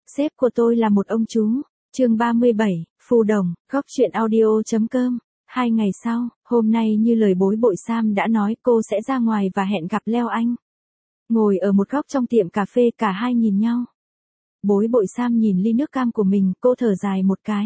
Sếp của tôi là một ông chú. Chương 37, Phù Đồng, Góc Chuyện Audio.com. 2 ngày sau, hôm nay như lời bối bội Sam đã nói, cô sẽ ra ngoài và hẹn gặp Leo Anh. Ngồi ở một góc trong tiệm cà phê, cả hai nhìn nhau. Bối bội Sam nhìn ly nước cam của mình, cô thở dài một cái.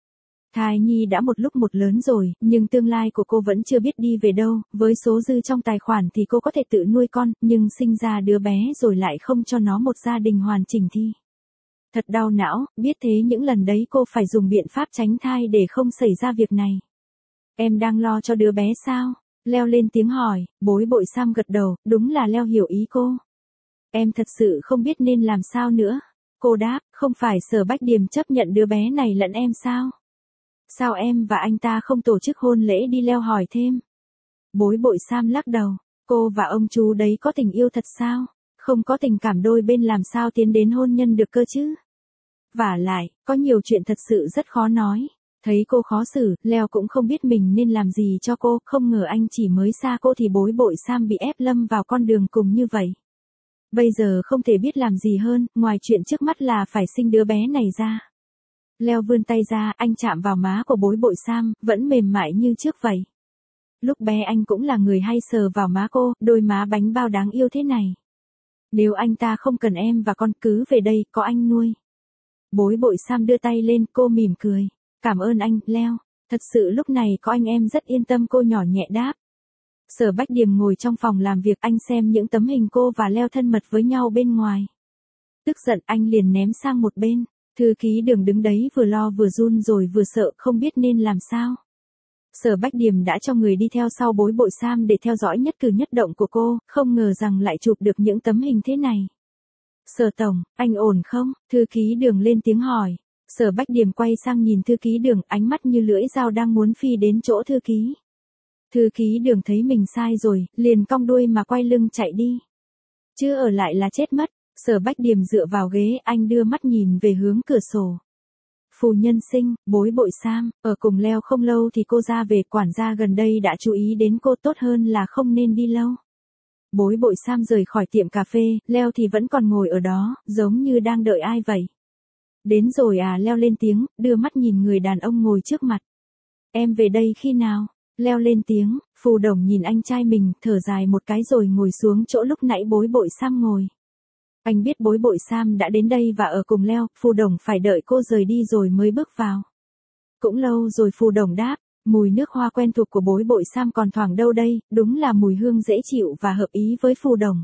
Thai nhi đã một lúc một lớn rồi, nhưng tương lai của cô vẫn chưa biết đi về đâu, với số dư trong tài khoản thì cô có thể tự nuôi con, nhưng sinh ra đứa bé rồi lại không cho nó một gia đình hoàn chỉnh thì. Thật đau não, biết thế những lần đấy cô phải dùng biện pháp tránh thai để không xảy ra việc này. Em đang lo cho đứa bé sao? Leo lên tiếng hỏi, bối bội Sam gật đầu, đúng là Leo hiểu ý cô. Em thật sự không biết nên làm sao nữa. Cô đáp, không phải Sở Bách Điềm chấp nhận đứa bé này lẫn em sao? Sao em và anh ta không tổ chức hôn lễ đi? Leo hỏi thêm. Bối bội Sam lắc đầu, cô và ông chú đấy có tình yêu thật sao? Không có tình cảm đôi bên làm sao tiến đến hôn nhân được cơ chứ? Vả lại, có nhiều chuyện thật sự rất khó nói. Thấy cô khó xử, Leo cũng không biết mình nên làm gì cho cô, không ngờ anh chỉ mới xa cô thì bối bội Sam bị ép lâm vào con đường cùng như vậy. Bây giờ không thể biết làm gì hơn, ngoài chuyện trước mắt là phải sinh đứa bé này ra. Leo vươn tay ra, anh chạm vào má của bối bội Sam, vẫn mềm mại như trước vậy. Lúc bé anh cũng là người hay sờ vào má cô, đôi má bánh bao đáng yêu thế này. Nếu anh ta không cần em và con cứ về đây, có anh nuôi. Bối bội Sam đưa tay lên, cô mỉm cười. Cảm ơn anh, Leo. Thật sự lúc này có anh em rất yên tâm, cô nhỏ nhẹ đáp. Sở Bách Điềm ngồi trong phòng làm việc, anh xem những tấm hình cô và Leo thân mật với nhau bên ngoài. Tức giận anh liền ném sang một bên. Thư ký Đường đứng đấy vừa lo vừa run rồi vừa sợ, không biết nên làm sao. Sở Bách Điềm đã cho người đi theo sau bối bội Sam để theo dõi nhất cử nhất động của cô, không ngờ rằng lại chụp được những tấm hình thế này. Sở tổng, anh ổn không? Thư ký Đường lên tiếng hỏi. Sở Bách Điềm quay sang nhìn thư ký Đường, ánh mắt như lưỡi dao đang muốn phi đến chỗ thư ký. Thư ký Đường thấy mình sai rồi, liền cong đuôi mà quay lưng chạy đi. Chứ ở lại là chết mất. Sở Bách Điềm dựa vào ghế, anh đưa mắt nhìn về hướng cửa sổ. Phu nhân sinh, bối bội Sam, ở cùng Leo không lâu thì cô ra về, quản gia gần đây đã chú ý đến cô, tốt hơn là không nên đi lâu. Bối bội Sam rời khỏi tiệm cà phê, Leo thì vẫn còn ngồi ở đó, giống như đang đợi ai vậy. Đến rồi à? Leo lên tiếng, đưa mắt nhìn người đàn ông ngồi trước mặt. Em về đây khi nào? Leo lên tiếng, Phù Đồng nhìn anh trai mình, thở dài một cái rồi ngồi xuống chỗ lúc nãy bối bội Sam ngồi. Anh biết bối bội Sam đã đến đây và ở cùng Leo, Phù Đồng phải đợi cô rời đi rồi mới bước vào. Cũng lâu rồi, Phù Đồng đáp, mùi nước hoa quen thuộc của bối bội Sam còn thoảng đâu đây, đúng là mùi hương dễ chịu và hợp ý với Phù Đồng.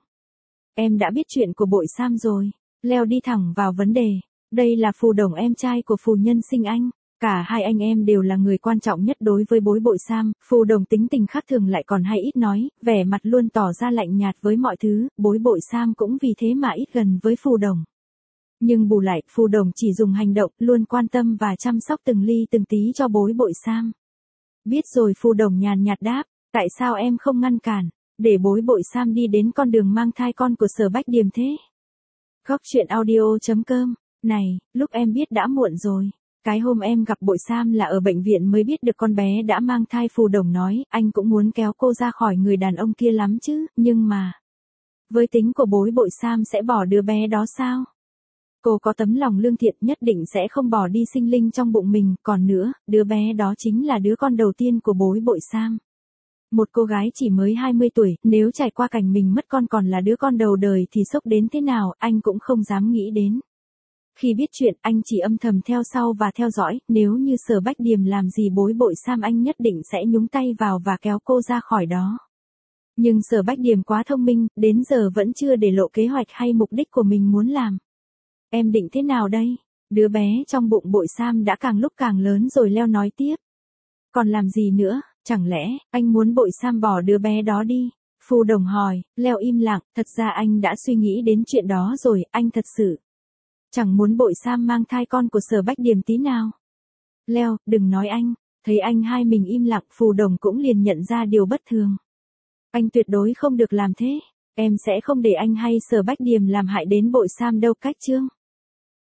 Em đã biết chuyện của bội Sam rồi. Leo đi thẳng vào vấn đề. Đây là Phù Đồng, em trai của phu nhân sinh anh. Cả hai anh em đều là người quan trọng nhất đối với bối bội Sam. Phù Đồng tính tình khác thường lại còn hay ít nói, vẻ mặt luôn tỏ ra lạnh nhạt với mọi thứ, bối bội Sam cũng vì thế mà ít gần với Phù Đồng. Nhưng bù lại, Phù Đồng chỉ dùng hành động, luôn quan tâm và chăm sóc từng ly từng tí cho bối bội Sam. Biết rồi, Phù Đồng nhàn nhạt đáp, tại sao em không ngăn cản, để bối bội Sam đi đến con đường mang thai con của Sở Bách Điềm thế? Góc Chuyện Audio.com. Này, lúc em biết đã muộn rồi. Cái hôm em gặp bội Sam là ở bệnh viện mới biết được con bé đã mang thai. Phù Đồng nói, anh cũng muốn kéo cô ra khỏi người đàn ông kia lắm chứ, nhưng mà... Với tính của bối bội Sam sẽ bỏ đứa bé đó sao? Cô có tấm lòng lương thiện, nhất định sẽ không bỏ đi sinh linh trong bụng mình, còn nữa, đứa bé đó chính là đứa con đầu tiên của bối bội Sam. Một cô gái chỉ mới 20 tuổi, nếu trải qua cảnh mình mất con còn là đứa con đầu đời thì sốc đến thế nào, anh cũng không dám nghĩ đến. Khi biết chuyện, anh chỉ âm thầm theo sau và theo dõi, nếu như Sở Bách Điềm làm gì bối bội Sam anh nhất định sẽ nhúng tay vào và kéo cô ra khỏi đó. Nhưng Sở Bách Điềm quá thông minh, đến giờ vẫn chưa để lộ kế hoạch hay mục đích của mình muốn làm. Em định thế nào đây? Đứa bé trong bụng bội Sam đã càng lúc càng lớn rồi, Leo nói tiếp. Còn làm gì nữa, chẳng lẽ anh muốn bội Sam bỏ đứa bé đó đi? Phù Đồng hỏi. Leo im lặng, thật ra anh đã suy nghĩ đến chuyện đó rồi, anh thật sự chẳng muốn bội Sam mang thai con của Sở Bách Điềm tí nào. Leo, đừng nói anh. Thấy anh hai mình im lặng, Phù Đồng cũng liền nhận ra điều bất thường. Anh tuyệt đối không được làm thế. Em sẽ không để anh hay Sở Bách Điềm làm hại đến bội Sam đâu, cách chương.